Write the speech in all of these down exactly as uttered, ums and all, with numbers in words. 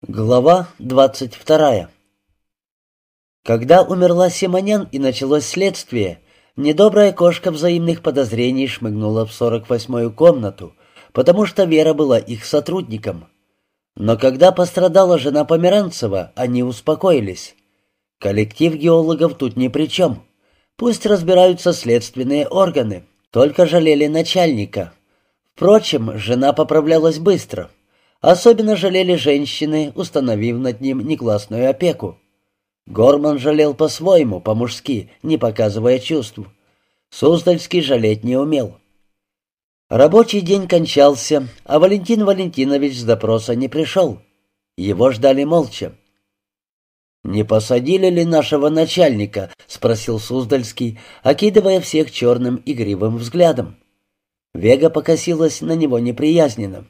Глава двадцать вторая. Когда умерла Симонян и началось следствие, недобрая кошка взаимных подозрений шмыгнула в сорок восьмую комнату, потому что Вера была их сотрудником. Но когда пострадала жена Померанцева, они успокоились. Коллектив геологов тут ни при чем. Пусть разбираются следственные органы, только жалели начальника. Впрочем, жена поправлялась быстро. Особенно жалели женщины, установив над ним негласную опеку. Горман жалел по-своему, по-мужски, не показывая чувств. Суздальский жалеть не умел. Рабочий день кончался, а Валентин Валентинович с допроса не пришел. Его ждали молча. «Не посадили ли нашего начальника?» — спросил Суздальский, окидывая всех черным игривым взглядом. Вега покосилась на него неприязненно.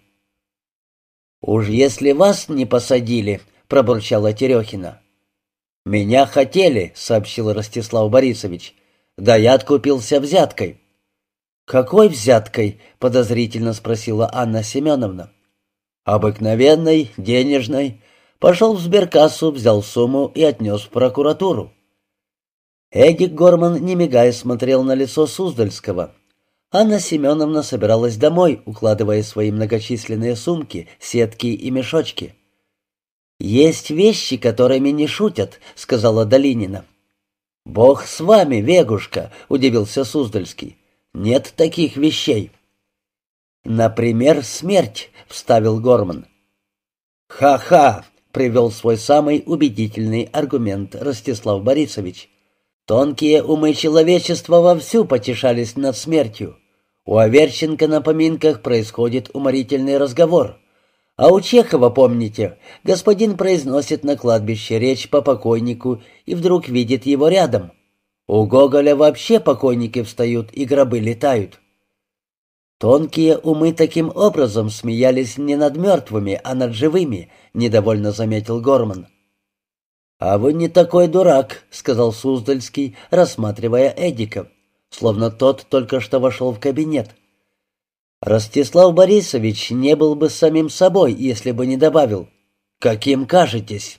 «Уж если вас не посадили», — пробурчала Терехина. «Меня хотели», — сообщил Ростислав Борисович. «Да я откупился взяткой». «Какой взяткой?» — подозрительно спросила Анна Семеновна. «Обыкновенной, денежной. Пошел в сберкассу, взял сумму и отнес в прокуратуру». Эдик Горман, не мигая, смотрел на лицо Суздальского. Анна Семеновна собиралась домой, укладывая свои многочисленные сумки, сетки и мешочки. «Есть вещи, которыми не шутят», — сказала Долинина. «Бог с вами, Вегушка», — удивился Суздальский. «Нет таких вещей». «Например, смерть», — вставил Горман. «Ха-ха», — привел свой самый убедительный аргумент Ростислав Борисович. «Тонкие умы человечества вовсю потешались над смертью. У Аверченко на поминках происходит уморительный разговор. А у Чехова, помните, господин произносит на кладбище речь по покойнику и вдруг видит его рядом. У Гоголя вообще покойники встают и гробы летают». «Тонкие умы таким образом смеялись не над мертвыми, а над живыми», — недовольно заметил Горман. «А вы не такой дурак», — сказал Суздальский, рассматривая Эдика, словно тот только что вошел в кабинет. Ростислав Борисович не был бы самим собой, если бы не добавил: «Каким кажетесь?»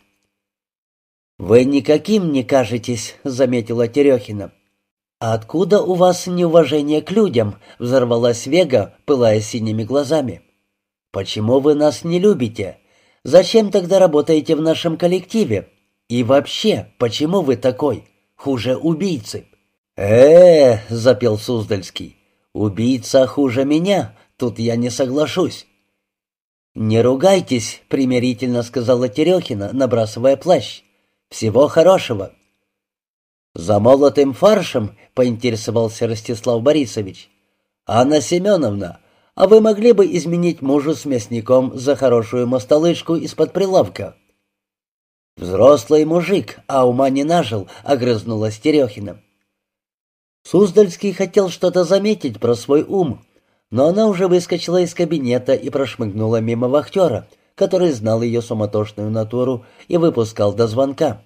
«Вы никаким не кажетесь», — заметила Терехина. «А откуда у вас неуважение к людям?» — взорвалась Вега, пылая синими глазами. «Почему вы нас не любите? Зачем тогда работаете в нашем коллективе? И вообще, почему вы такой? Хуже убийцы?» «Э-э-э», — запел Суздальский, — «убийца хуже меня, тут я не соглашусь». «Не ругайтесь», — примирительно сказала Терехина, набрасывая плащ. «Всего хорошего». «За молотым фаршем?» — поинтересовался Ростислав Борисович. «Анна Семеновна, а вы могли бы изменить мужу с мясником за хорошую мостолыжку из-под прилавка?» «Взрослый мужик, а ума не нажил», — огрызнулась Терехина. Суздальский хотел что-то заметить про свой ум, но она уже выскочила из кабинета и прошмыгнула мимо вахтера, который знал ее суматошную натуру и выпускал до звонка.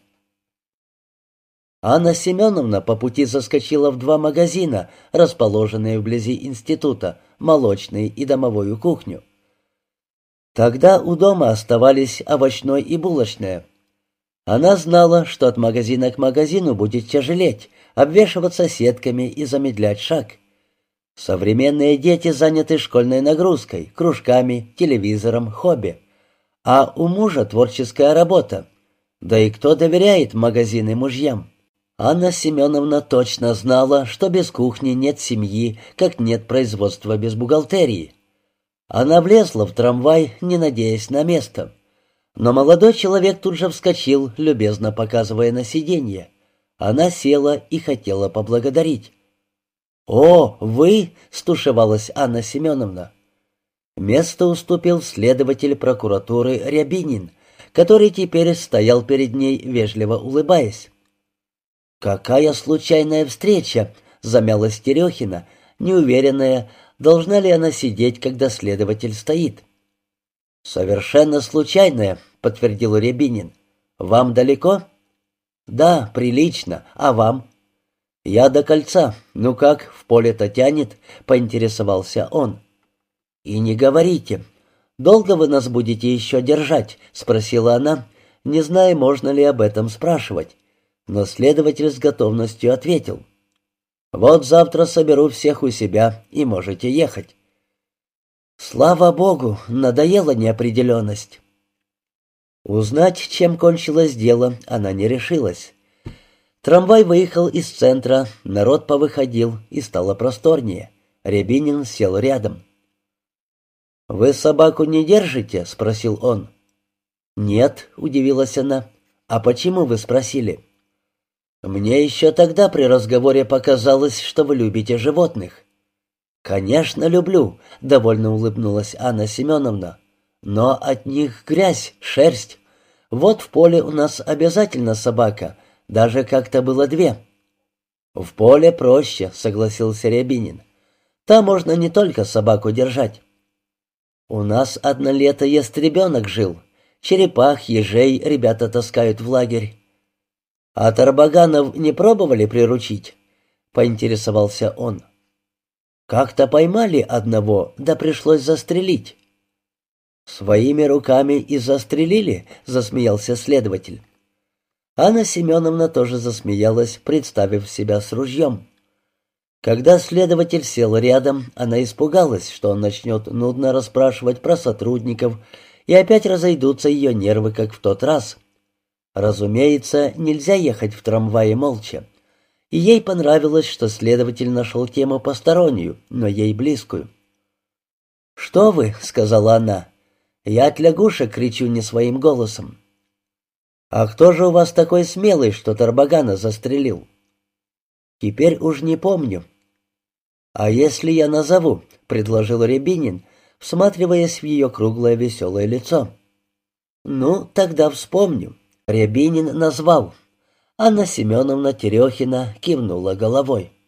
Анна Семеновна по пути заскочила в два магазина, расположенные вблизи института, молочный и домовую кухню. Тогда у дома оставались овощной и булочная. Она знала, что от магазина к магазину будет тяжелеть, обвешиваться сетками и замедлять шаг. Современные дети заняты школьной нагрузкой, кружками, телевизором, хобби. А у мужа творческая работа. Да и кто доверяет магазины мужьям? Анна Семеновна точно знала, что без кухни нет семьи, как нет производства без бухгалтерии. Она влезла в трамвай, не надеясь на место. Но молодой человек тут же вскочил, любезно показывая на сиденье. Она села и хотела поблагодарить. «О, вы!» — стушевалась Анна Семеновна. Место уступил следователь прокуратуры Рябинин, который теперь стоял перед ней, вежливо улыбаясь. «Какая случайная встреча!» — замялась Терехина, неуверенная, должна ли она сидеть, когда следователь стоит. «Совершенно случайная», — подтвердил Рябинин. «Вам далеко?» «Да, прилично. А вам?» «Я до кольца. Ну как, в поле-то тянет?» — поинтересовался он. «И не говорите. «Долго вы нас будете еще держать?» — спросила она, не зная, можно ли об этом спрашивать. Но следователь с готовностью ответил: «Вот завтра соберу всех у себя, и можете ехать». Слава богу, надоела неопределенность. Узнать, чем кончилось дело, она не решилась. Трамвай выехал из центра, народ повыходил, и стало просторнее. Рябинин сел рядом. «Вы собаку не держите?» — спросил он. «Нет», — удивилась она. «А почему вы спросили?» «Мне еще тогда при разговоре показалось, что вы любите животных». «Конечно, люблю», — довольно улыбнулась Анна Семеновна. «Но от них грязь, шерсть. Вот в поле у нас обязательно собака, даже как-то было две». «В поле проще», — согласился Рябинин. «Там можно не только собаку держать». «У нас одно лето ястребенок жил. Черепах, ежей ребята таскают в лагерь». «А тарбаганов не пробовали приручить?» — поинтересовался он. «Как-то поймали одного, да пришлось застрелить». «Своими руками и застрелили?» — засмеялся следователь. Анна Семеновна тоже засмеялась, представив себя с ружьем. Когда следователь сел рядом, она испугалась, что он начнет нудно расспрашивать про сотрудников, и опять разойдутся ее нервы, как в тот раз. Разумеется, нельзя ехать в трамвае молча. И ей понравилось, что следователь нашел тему постороннюю, но ей близкую. «Что вы?» — сказала она. «Я от лягушек кричу не своим голосом». «А кто же у вас такой смелый, что тарбагана застрелил?» «Теперь уж не помню». «А если я назову?» — предложил Рябинин, всматриваясь в ее круглое веселое лицо. «Ну, тогда вспомню». Рябинин назвал. Анна Семеновна Терехина кивнула головой.